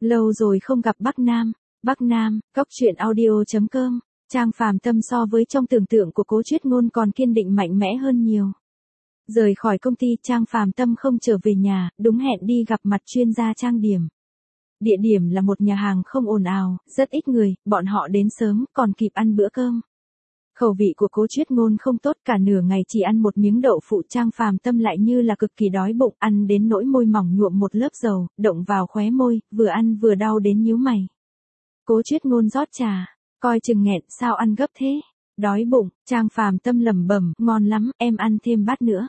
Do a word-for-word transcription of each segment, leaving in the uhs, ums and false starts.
Lâu rồi không gặp Bắc Nam. Bắc Nam, cóc truyện audio chấm com. Trang Phàm Tâm so với trong tưởng tượng của Cố Chuyết Ngôn còn kiên định mạnh mẽ hơn nhiều. Rời khỏi công ty, Trang Phàm Tâm không trở về nhà, đúng hẹn đi gặp mặt chuyên gia trang điểm. Địa điểm là một nhà hàng không ồn ào, rất ít người, bọn họ đến sớm, còn kịp ăn bữa cơm. Khẩu vị của Cố Chuyết Ngôn không tốt, cả nửa ngày chỉ ăn một miếng đậu phụ. Trang Phàm Tâm lại như là cực kỳ đói bụng, ăn đến nỗi môi mỏng nhuộm một lớp dầu, động vào khóe môi, vừa ăn vừa đau đến nhíu mày. Cố Chuyết Ngôn rót trà, coi chừng nghẹn, sao ăn gấp thế? Đói bụng. Trang Phàm Tâm lẩm bẩm, ngon lắm, em ăn thêm bát nữa.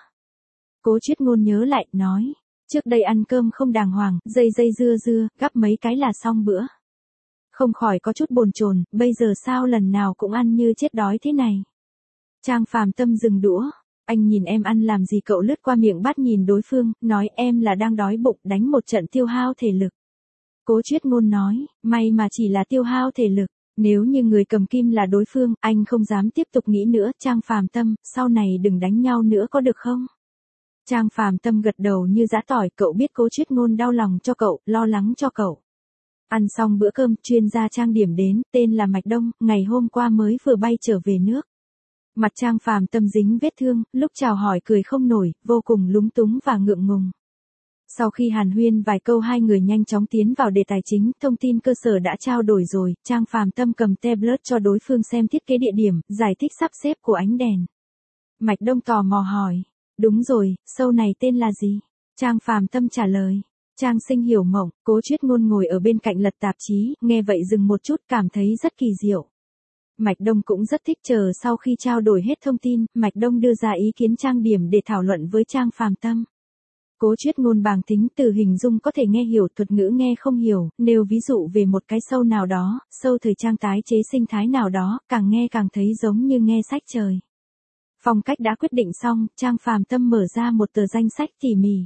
Cố Chuyết Ngôn nhớ lại, nói, trước đây ăn cơm không đàng hoàng, dây dây dưa dưa, gắp mấy cái là xong bữa. Không khỏi có chút bồn chồn, bây giờ sao lần nào cũng ăn như chết đói thế này. Trang Phàm Tâm dừng đũa, anh nhìn em ăn làm gì? Cậu lướt qua miệng bát nhìn đối phương, nói em là đang đói bụng, đánh một trận tiêu hao thể lực. Cố Chuyết Ngôn nói, may mà chỉ là tiêu hao thể lực, nếu như người cầm kim là đối phương, anh không dám tiếp tục nghĩ nữa. Trang Phàm Tâm, sau này đừng đánh nhau nữa có được không? Trang Phàm Tâm gật đầu như giã tỏi, cậu biết Cố Chuyết Ngôn đau lòng cho cậu, lo lắng cho cậu. Ăn xong bữa cơm, chuyên gia trang điểm đến, tên là Mạch Đông, ngày hôm qua mới vừa bay trở về nước. Mặt Trang Phàm Tâm dính vết thương, lúc chào hỏi cười không nổi, vô cùng lúng túng và ngượng ngùng. Sau khi hàn huyên vài câu, hai người nhanh chóng tiến vào đề tài chính. Thông tin cơ sở đã trao đổi rồi, Trang Phàm Tâm cầm tablet cho đối phương xem thiết kế địa điểm, giải thích sắp xếp của ánh đèn. Mạch Đông tò mò hỏi, đúng rồi, show này tên là gì? Trang Phàm Tâm trả lời, Trang Sinh Hiểu Mộng. Cố Chuyết Ngôn ngồi ở bên cạnh lật tạp chí, nghe vậy dừng một chút, cảm thấy rất kỳ diệu. Mạch Đông cũng rất thích. Chờ sau khi trao đổi hết thông tin, Mạch Đông đưa ra ý kiến trang điểm để thảo luận với Trang Phàm Tâm. Cố Chuyết Ngôn bàng tính, từ hình dung có thể nghe hiểu, thuật ngữ nghe không hiểu, nêu ví dụ về một cái show nào đó, show thời trang tái chế sinh thái nào đó, càng nghe càng thấy giống như nghe sách trời. Phong cách đã quyết định xong, Trang Phàm Tâm mở ra một tờ danh sách tỉ mỉ.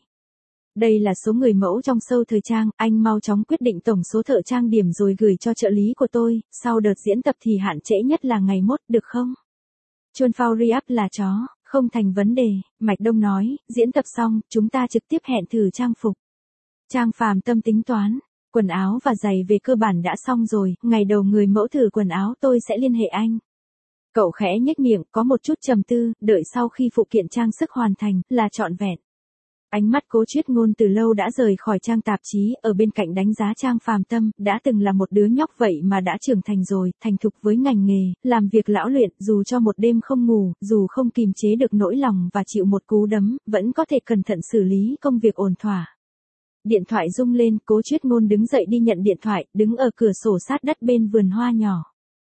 Đây là số người mẫu trong show thời trang, anh mau chóng quyết định tổng số thợ trang điểm rồi gửi cho trợ lý của tôi, sau đợt diễn tập thì hạn trễ nhất là ngày mốt, được không? Chuan phao re-up là chó, không thành vấn đề. Mạch Đông nói, diễn tập xong, chúng ta trực tiếp hẹn thử trang phục. Trang Phàm Tâm tính toán, quần áo và giày về cơ bản đã xong rồi, ngày đầu người mẫu thử quần áo tôi sẽ liên hệ anh. Cậu khẽ nhếch miệng, có một chút trầm tư, đợi sau khi phụ kiện trang sức hoàn thành, là trọn vẹn. Ánh mắt Cố Chuyết Ngôn từ lâu đã rời khỏi trang tạp chí, ở bên cạnh đánh giá Trang Phàm Tâm, đã từng là một đứa nhóc vậy mà đã trưởng thành rồi, thành thục với ngành nghề, làm việc lão luyện, dù cho một đêm không ngủ, dù không kìm chế được nỗi lòng và chịu một cú đấm, vẫn có thể cẩn thận xử lý công việc ổn thỏa. Điện thoại rung lên, Cố Chuyết Ngôn đứng dậy đi nhận điện thoại, đứng ở cửa sổ sát đất bên vườn hoa nhỏ.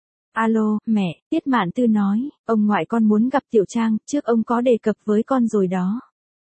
Alo, mẹ, Tiết Mạn Tư nói, ông ngoại con muốn gặp Tiểu Trang, trước ông có đề cập với con rồi đó.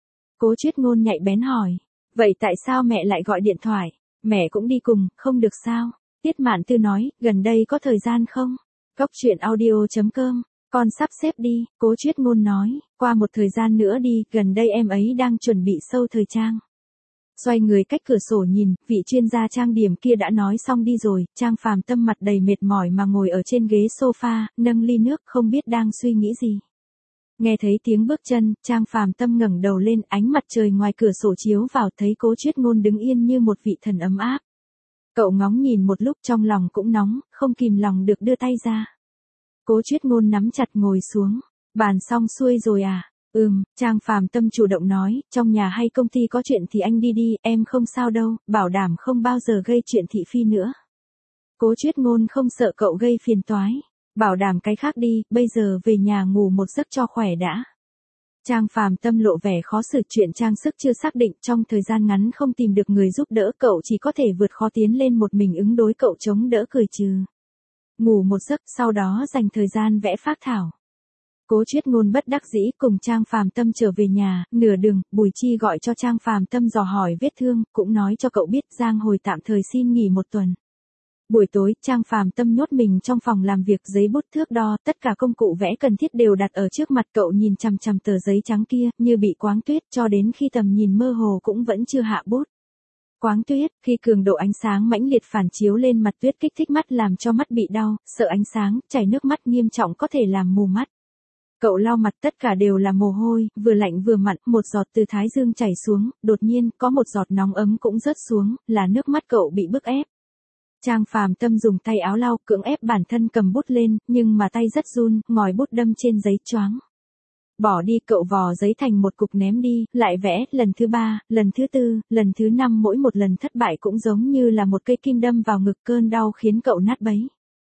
Cố Chuyết Ngôn nhạy bén hỏi, vậy tại sao mẹ lại gọi điện thoại? Mẹ cũng đi cùng, không được sao? Tiết Mạn Tư nói, gần đây có thời gian không? Cóc truyện audio chấm com, con sắp xếp đi. Cố Chuyết Ngôn nói, qua một thời gian nữa đi, gần đây em ấy đang chuẩn bị show thời trang. Xoay người cách cửa sổ nhìn, vị chuyên gia trang điểm kia đã nói xong đi rồi. Trang Phàm Tâm mặt đầy mệt mỏi mà ngồi ở trên ghế sofa, nâng ly nước, không biết đang suy nghĩ gì. Nghe thấy tiếng bước chân, Trang Phàm Tâm ngẩng đầu lên, ánh mặt trời ngoài cửa sổ chiếu vào, thấy Cố Chuyết Ngôn đứng yên như một vị thần ấm áp. Cậu ngóng nhìn một lúc, trong lòng cũng nóng, không kìm lòng được đưa tay ra. Cố Chuyết Ngôn nắm chặt ngồi xuống, bàn xong xuôi rồi à? Ừm, Trang Phàm Tâm chủ động nói, trong nhà hay công ty có chuyện thì anh đi đi, em không sao đâu, bảo đảm không bao giờ gây chuyện thị phi nữa. Cố Chuyết Ngôn không sợ cậu gây phiền toái. Bảo đảm cái khác đi, bây giờ về nhà ngủ một giấc cho khỏe đã. Trang Phàm Tâm lộ vẻ khó xử, chuyện trang sức chưa xác định, trong thời gian ngắn không tìm được người giúp đỡ, cậu chỉ có thể vượt khó tiến lên một mình ứng đối. Cậu chống đỡ cười trừ. Ngủ một giấc, sau đó dành thời gian vẽ phác thảo. Cố Chuyết Ngôn bất đắc dĩ cùng Trang Phàm Tâm trở về nhà, nửa đường, Bùi Chi gọi cho Trang Phàm Tâm dò hỏi vết thương, cũng nói cho cậu biết Giang Hồi tạm thời xin nghỉ một tuần. Buổi tối, Trang Phàm Tâm nhốt mình trong phòng làm việc, giấy bút thước đo, tất cả công cụ vẽ cần thiết đều đặt ở trước mặt cậu, nhìn chằm chằm tờ giấy trắng kia, như bị quáng tuyết, cho đến khi tầm nhìn mơ hồ cũng vẫn chưa hạ bút. Quáng tuyết, khi cường độ ánh sáng mãnh liệt phản chiếu lên mặt tuyết kích thích mắt làm cho mắt bị đau, sợ ánh sáng, chảy nước mắt nghiêm trọng có thể làm mù mắt. Cậu lau mặt, tất cả đều là mồ hôi, vừa lạnh vừa mặn, một giọt từ thái dương chảy xuống, đột nhiên, có một giọt nóng ấm cũng rớt xuống, là nước mắt cậu bị bức ép. Trang Phàm Tâm dùng tay áo lau, cưỡng ép bản thân cầm bút lên, nhưng mà tay rất run, ngòi bút đâm trên giấy choáng. Bỏ đi, cậu vò giấy thành một cục ném đi, lại vẽ, lần thứ ba, lần thứ tư, lần thứ năm, mỗi một lần thất bại cũng giống như là một cây kim đâm vào ngực, cơn đau khiến cậu nát bấy.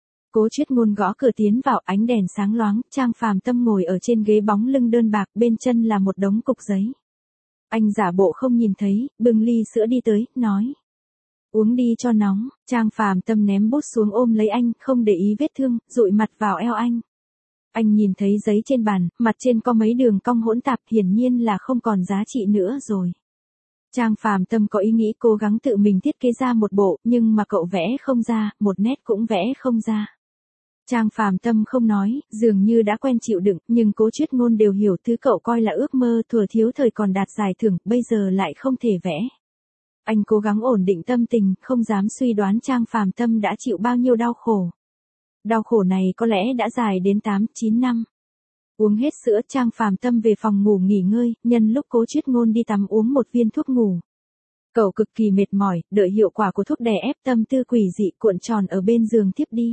Cố Chuyết Ngôn gõ cửa tiến vào, ánh đèn sáng loáng, Trang Phàm Tâm ngồi ở trên ghế bóng lưng đơn bạc, bên chân là một đống cục giấy. Anh giả bộ không nhìn thấy, bưng ly sữa đi tới, nói. Uống đi cho nóng. Trang Phàm Tâm ném bút xuống ôm lấy anh, không để ý vết thương, dụi mặt vào eo anh. Anh nhìn thấy giấy trên bàn, mặt trên có mấy đường cong hỗn tạp, hiển nhiên là không còn giá trị nữa rồi. Trang Phàm Tâm có ý nghĩ cố gắng tự mình thiết kế ra một bộ, nhưng mà cậu vẽ không ra, một nét cũng vẽ không ra. Trang Phàm Tâm không nói, dường như đã quen chịu đựng, nhưng Cố Chuyết Ngôn đều hiểu thứ cậu coi là ước mơ, thuở thiếu thời còn đạt giải thưởng, bây giờ lại không thể vẽ. Anh cố gắng ổn định tâm tình, không dám suy đoán Trang Phàm Tâm đã chịu bao nhiêu đau khổ. Đau khổ này có lẽ đã dài đến tám, chín năm. Uống hết sữa, Trang Phàm Tâm về phòng ngủ nghỉ ngơi, nhân lúc Cố Chuyết Ngôn đi tắm uống một viên thuốc ngủ. Cậu cực kỳ mệt mỏi, đợi hiệu quả của thuốc đè ép tâm tư quỷ dị, cuộn tròn ở bên giường tiếp đi.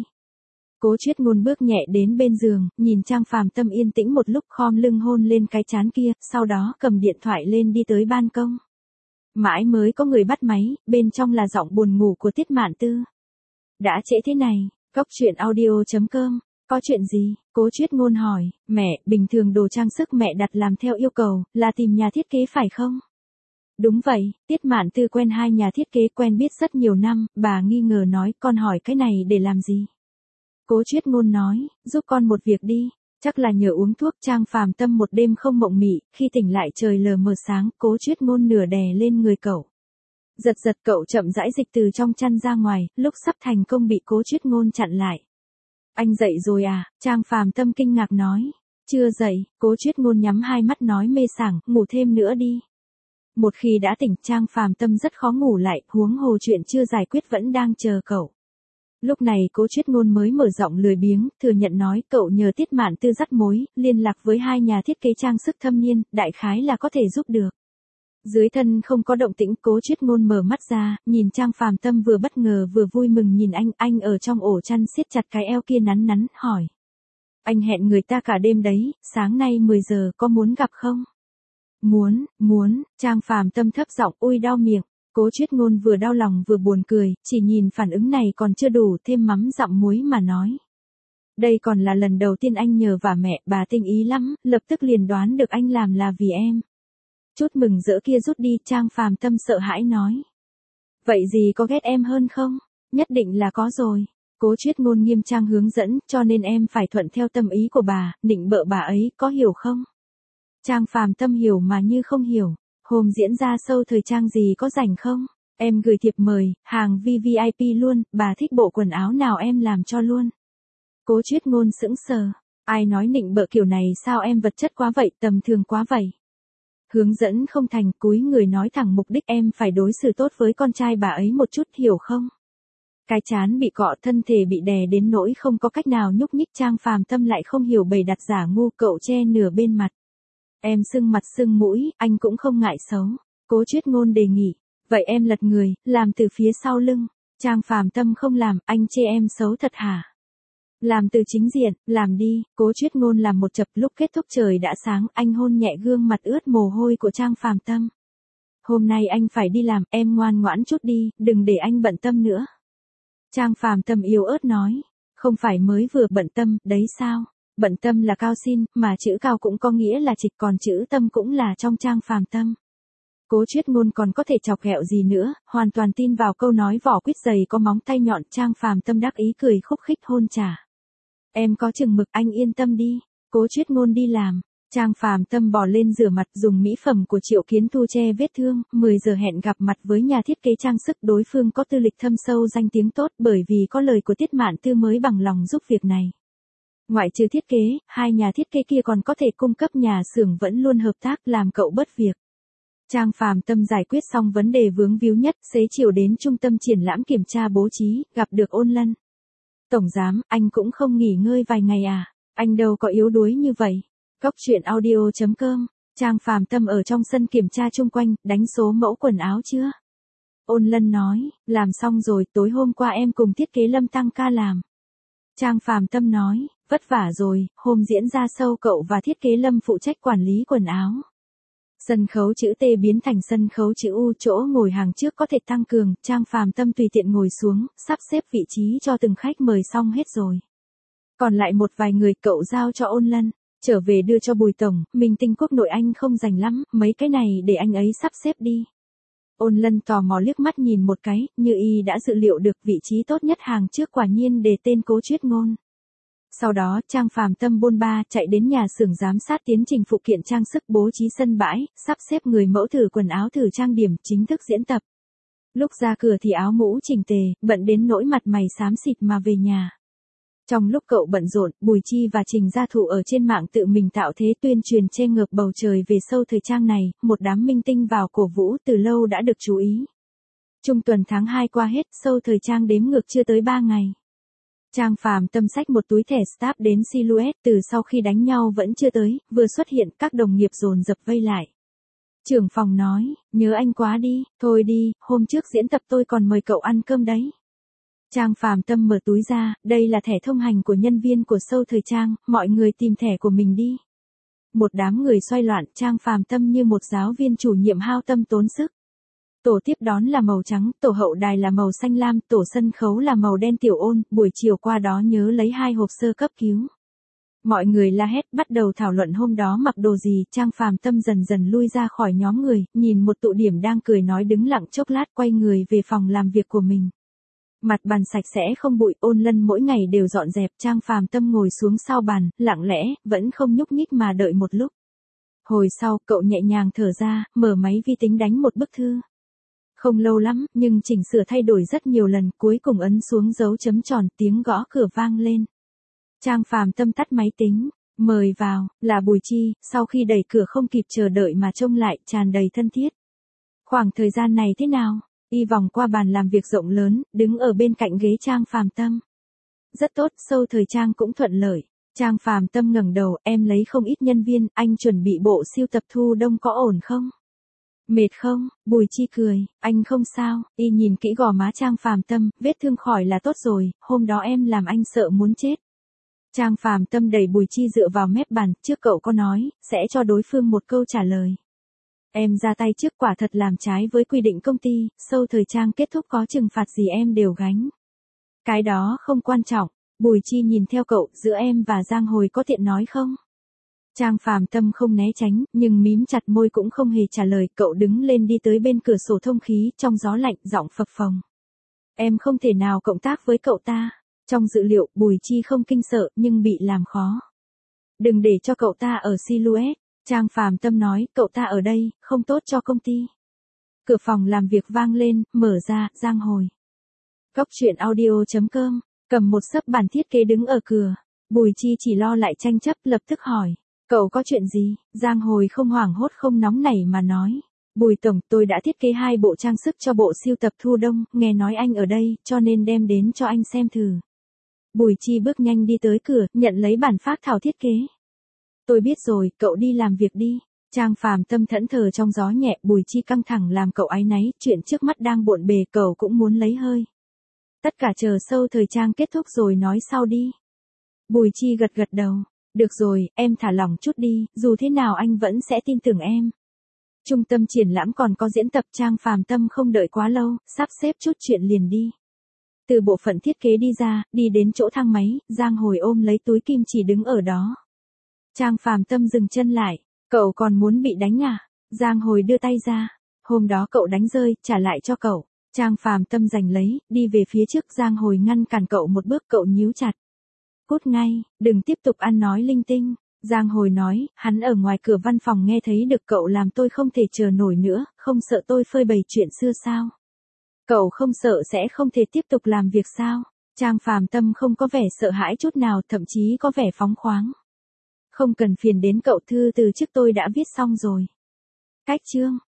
Cố Chuyết Ngôn bước nhẹ đến bên giường, nhìn Trang Phàm Tâm yên tĩnh một lúc, khom lưng hôn lên cái trán kia, sau đó cầm điện thoại lên đi tới ban công. Mãi mới có người bắt máy, bên trong là giọng buồn ngủ của Tiết Mạn Tư. Đã trễ thế này, Cóc Truyện Audio chấm com, có chuyện gì? Cố Chuyết Ngôn hỏi. Mẹ, bình thường đồ trang sức mẹ đặt làm theo yêu cầu, là tìm nhà thiết kế phải không? Đúng vậy, Tiết Mạn Tư quen hai nhà thiết kế, quen biết rất nhiều năm, bà nghi ngờ nói, con hỏi cái này để làm gì? Cố Chuyết Ngôn nói, giúp con một việc đi. Chắc là nhờ uống thuốc. Trang Phàm Tâm một đêm không mộng mị, khi tỉnh lại trời lờ mờ sáng, Cố Chuyết Ngôn nửa đè lên người cậu. Giật giật cậu chậm rãi dịch từ trong chăn ra ngoài, lúc sắp thành công bị Cố Chuyết Ngôn chặn lại. Anh dậy rồi à? Trang Phàm Tâm kinh ngạc nói. Chưa dậy. Cố Chuyết Ngôn nhắm hai mắt nói mê sảng, ngủ thêm nữa đi. Một khi đã tỉnh, Trang Phàm Tâm rất khó ngủ lại, huống hồ chuyện chưa giải quyết vẫn đang chờ cậu. Lúc này Cố Chuyết Ngôn mới mở giọng lười biếng, thừa nhận nói, cậu nhờ Tiết Mạn Tư dắt mối, liên lạc với hai nhà thiết kế trang sức thâm niên, đại khái là có thể giúp được. Dưới thân không có động tĩnh, Cố Chuyết Ngôn mở mắt ra, nhìn Trang Phàm Tâm vừa bất ngờ vừa vui mừng nhìn anh, anh ở trong ổ chăn siết chặt cái eo kia nắn nắn, hỏi. Anh hẹn người ta cả đêm đấy, sáng nay mười giờ có muốn gặp không? Muốn, muốn. Trang Phàm Tâm thấp giọng, ôi đau miệng. Cố Chuyết Ngôn vừa đau lòng vừa buồn cười, chỉ nhìn phản ứng này còn chưa đủ, thêm mắm dặm muối mà nói. Đây còn là lần đầu tiên anh nhờ vả mẹ, bà tinh ý lắm, lập tức liền đoán được anh làm là vì em. Chút mừng rỡ kia rút đi, Trang Phàm Tâm sợ hãi nói. Vậy gì có ghét em hơn không? Nhất định là có rồi. Cố Chuyết Ngôn nghiêm trang hướng dẫn, cho nên em phải thuận theo tâm ý của bà, nịnh bợ bà ấy, có hiểu không? Trang Phàm Tâm hiểu mà như không hiểu. Hôm diễn ra show thời trang gì có rảnh không? Em gửi thiệp mời, hàng vi vi ai pi luôn, bà thích bộ quần áo nào em làm cho luôn. Cố Chuyết Ngôn sững sờ. Ai nói nịnh bợ kiểu này, sao em vật chất quá vậy, tầm thường quá vậy. Hướng dẫn không thành, cúi người nói thẳng mục đích, em phải đối xử tốt với con trai bà ấy một chút, hiểu không? Cái trán bị cọ, thân thể bị đè đến nỗi không có cách nào nhúc nhích. Trang Phàm Tâm lại không hiểu bày đặt giả ngu, cậu che nửa bên mặt. Em sưng mặt sưng mũi, anh cũng không ngại xấu. Cố Chuyết Ngôn đề nghị. Vậy em lật người, làm từ phía sau lưng. Trang Phàm Tâm không làm, anh chê em xấu thật hả? Làm từ chính diện, làm đi. Cố Chuyết Ngôn làm một chập, lúc kết thúc trời đã sáng, anh hôn nhẹ gương mặt ướt mồ hôi của Trang Phàm Tâm. Hôm nay anh phải đi làm, em ngoan ngoãn chút đi, đừng để anh bận tâm nữa. Trang Phàm Tâm yếu ớt nói. Không phải mới vừa bận tâm, đấy sao? Bận tâm là cao xin, mà chữ cao cũng có nghĩa là trịch, còn chữ tâm cũng là trong Trang Phàm Tâm. Cố Chuyết Ngôn còn có thể chọc ghẹo gì nữa, hoàn toàn tin vào câu nói vỏ quýt dày có móng tay nhọn. Trang Phàm Tâm đắc ý cười khúc khích hôn trả. Em có chừng mực, anh yên tâm đi. Cố Chuyết Ngôn đi làm. Trang Phàm Tâm bò lên rửa mặt, dùng mỹ phẩm của Triệu Kiến Thu che vết thương. mười giờ hẹn gặp mặt với nhà thiết kế trang sức, đối phương có tư lịch thâm sâu, danh tiếng tốt, bởi vì có lời của Tiết Mạn Tư mới bằng lòng giúp việc này. Ngoại trừ thiết kế, hai nhà thiết kế kia còn có thể cung cấp nhà xưởng, vẫn luôn hợp tác, làm cậu bớt việc. Trang Phàm Tâm giải quyết xong vấn đề vướng víu nhất, xế chiều đến trung tâm triển lãm kiểm tra bố trí, gặp được Ôn Lân. Tổng giám, anh cũng không nghỉ ngơi vài ngày à? Anh đâu có yếu đuối như vậy. Cóc Truyện Audio chấm com. Trang Phàm Tâm ở trong sân kiểm tra chung quanh, đánh số mẫu quần áo chưa? Ôn Lân nói, làm xong rồi, tối hôm qua em cùng thiết kế Lâm tăng ca làm. Trang Phàm Tâm nói, vất vả rồi, hôm diễn ra show cậu và thiết kế Lâm phụ trách quản lý quần áo. Sân khấu chữ T biến thành sân khấu chữ U, chỗ ngồi hàng trước có thể tăng cường, Trang Phàm Tâm tùy tiện ngồi xuống, sắp xếp vị trí cho từng khách mời xong hết rồi. Còn lại một vài người cậu giao cho Ôn Lân, trở về đưa cho Bùi Tổng, minh tinh quốc nội anh không rành lắm, mấy cái này để anh ấy sắp xếp đi. Ôn Lân tò mò liếc mắt nhìn một cái, như y đã dự liệu được vị trí tốt nhất hàng trước quả nhiên để tên Cố Chuyết Ngôn. Sau đó, Trang Phàm Tâm bôn ba chạy đến nhà xưởng giám sát tiến trình phụ kiện trang sức, bố trí sân bãi, sắp xếp người mẫu thử quần áo, thử trang điểm, chính thức diễn tập. Lúc ra cửa thì áo mũ chỉnh tề, bận đến nỗi mặt mày xám xịt mà về nhà. Trong lúc cậu bận rộn, Bùi Chi và Trình Gia Thụ ở trên mạng tự mình tạo thế tuyên truyền che ngợp bầu trời về show thời trang này, một đám minh tinh vào cổ vũ từ lâu đã được chú ý. Trung tuần tháng hai qua hết, show thời trang đếm ngược chưa tới ba ngày. Trang Phàm Tâm xách một túi thẻ staff đến Silhouette, từ sau khi đánh nhau vẫn chưa tới, vừa xuất hiện các đồng nghiệp dồn dập vây lại. Trưởng phòng nói, nhớ anh quá đi, thôi đi, hôm trước diễn tập tôi còn mời cậu ăn cơm đấy. Trang Phàm Tâm mở túi ra, đây là thẻ thông hành của nhân viên của show thời trang, mọi người tìm thẻ của mình đi. Một đám người xoay loạn, Trang Phàm Tâm như một giáo viên chủ nhiệm hao tâm tốn sức. Tổ tiếp đón là màu trắng, tổ hậu đài là màu xanh lam, tổ sân khấu là màu đen. Tiểu Ôn, buổi chiều qua đó nhớ lấy hai hộp sơ cấp cứu. Mọi người la hét bắt đầu thảo luận hôm đó mặc đồ gì, Trang Phàm Tâm dần dần lui ra khỏi nhóm người, nhìn một tụ điểm đang cười nói đứng lặng chốc lát quay người về phòng làm việc của mình. Mặt bàn sạch sẽ không bụi, Ôn Lân mỗi ngày đều dọn dẹp, Trang Phàm Tâm ngồi xuống sau bàn, lặng lẽ, vẫn không nhúc nhích mà đợi một lúc. Hồi sau, cậu nhẹ nhàng thở ra, mở máy vi tính đánh một bức thư. Không lâu lắm, nhưng chỉnh sửa thay đổi rất nhiều lần, cuối cùng ấn xuống dấu chấm tròn, tiếng gõ cửa vang lên. Trang Phàm Tâm tắt máy tính, mời vào, là Bùi Chi, sau khi đẩy cửa không kịp chờ đợi mà trông lại, tràn đầy thân thiết. Khoảng thời gian này thế nào? Y vòng qua bàn làm việc rộng lớn, đứng ở bên cạnh ghế Trang Phàm Tâm. Rất tốt, show thời trang cũng thuận lợi. Trang Phàm Tâm ngẩng đầu, em lấy không ít nhân viên, anh chuẩn bị bộ siêu tập thu đông có ổn không? Mệt không? Bùi Chi cười, anh không sao. Y nhìn kỹ gò má Trang Phàm Tâm, vết thương khỏi là tốt rồi, hôm đó em làm anh sợ muốn chết. Trang Phàm Tâm đẩy Bùi Chi dựa vào mép bàn, trước cậu có nói, sẽ cho đối phương một câu trả lời. Em ra tay trước, quả thật làm trái với quy định công ty, show thời trang kết thúc có trừng phạt gì em đều gánh. Cái đó không quan trọng. Bùi Chi nhìn theo cậu, giữa em và Giang Hồi có tiện nói không? Trang Phàm Tâm không né tránh, nhưng mím chặt môi cũng không hề trả lời, cậu đứng lên đi tới bên cửa sổ thông khí, trong gió lạnh, giọng phập phồng. Em không thể nào cộng tác với cậu ta. Trong dự liệu, Bùi Chi không kinh sợ, nhưng bị làm khó. Đừng để cho cậu ta ở Silhouette. Trang Phàm Tâm nói, cậu ta ở đây, không tốt cho công ty. Cửa phòng làm việc vang lên, mở ra, Giang Hồi. Cóc truyện audio chấm com, cầm một xấp bản thiết kế đứng ở cửa. Bùi Chi chỉ lo lại tranh chấp, lập tức hỏi. Cậu có chuyện gì? Giang Hồi không hoảng hốt không nóng nảy mà nói. Bùi Tổng, tôi đã thiết kế hai bộ trang sức cho bộ siêu tập thu đông, nghe nói anh ở đây, cho nên đem đến cho anh xem thử. Bùi Chi bước nhanh đi tới cửa, nhận lấy bản phác thảo thiết kế. Tôi biết rồi, cậu đi làm việc đi. Trang Phàm Tâm thẫn thờ trong gió nhẹ, Bùi Chi căng thẳng làm cậu áy náy, chuyện trước mắt đang bộn bề, cậu cũng muốn lấy hơi. Tất cả chờ show thời trang kết thúc rồi nói sau đi. Bùi Chi gật gật đầu. Được rồi, em thả lỏng chút đi, dù thế nào anh vẫn sẽ tin tưởng em. Trung tâm triển lãm còn có diễn tập, Trang Phàm Tâm không đợi quá lâu, sắp xếp chút chuyện liền đi. Từ bộ phận thiết kế đi ra, đi đến chỗ thang máy, Giang Hồi ôm lấy túi kim chỉ đứng ở đó. Trang Phàm Tâm dừng chân lại, cậu còn muốn bị đánh à? Giang Hồi đưa tay ra, hôm đó cậu đánh rơi, trả lại cho cậu. Trang Phàm Tâm giành lấy, đi về phía trước, Giang Hồi ngăn cản cậu một bước, cậu nhíu chặt. Cút ngay, đừng tiếp tục ăn nói linh tinh. Giang Hồi nói, hắn ở ngoài cửa văn phòng nghe thấy được cậu làm tôi không thể chờ nổi nữa, không sợ tôi phơi bày chuyện xưa sao? Cậu không sợ sẽ không thể tiếp tục làm việc sao? Trang Phàm Tâm không có vẻ sợ hãi chút nào, thậm chí có vẻ phóng khoáng. Không cần phiền đến cậu, thư từ trước tôi đã viết xong rồi. Cách chương.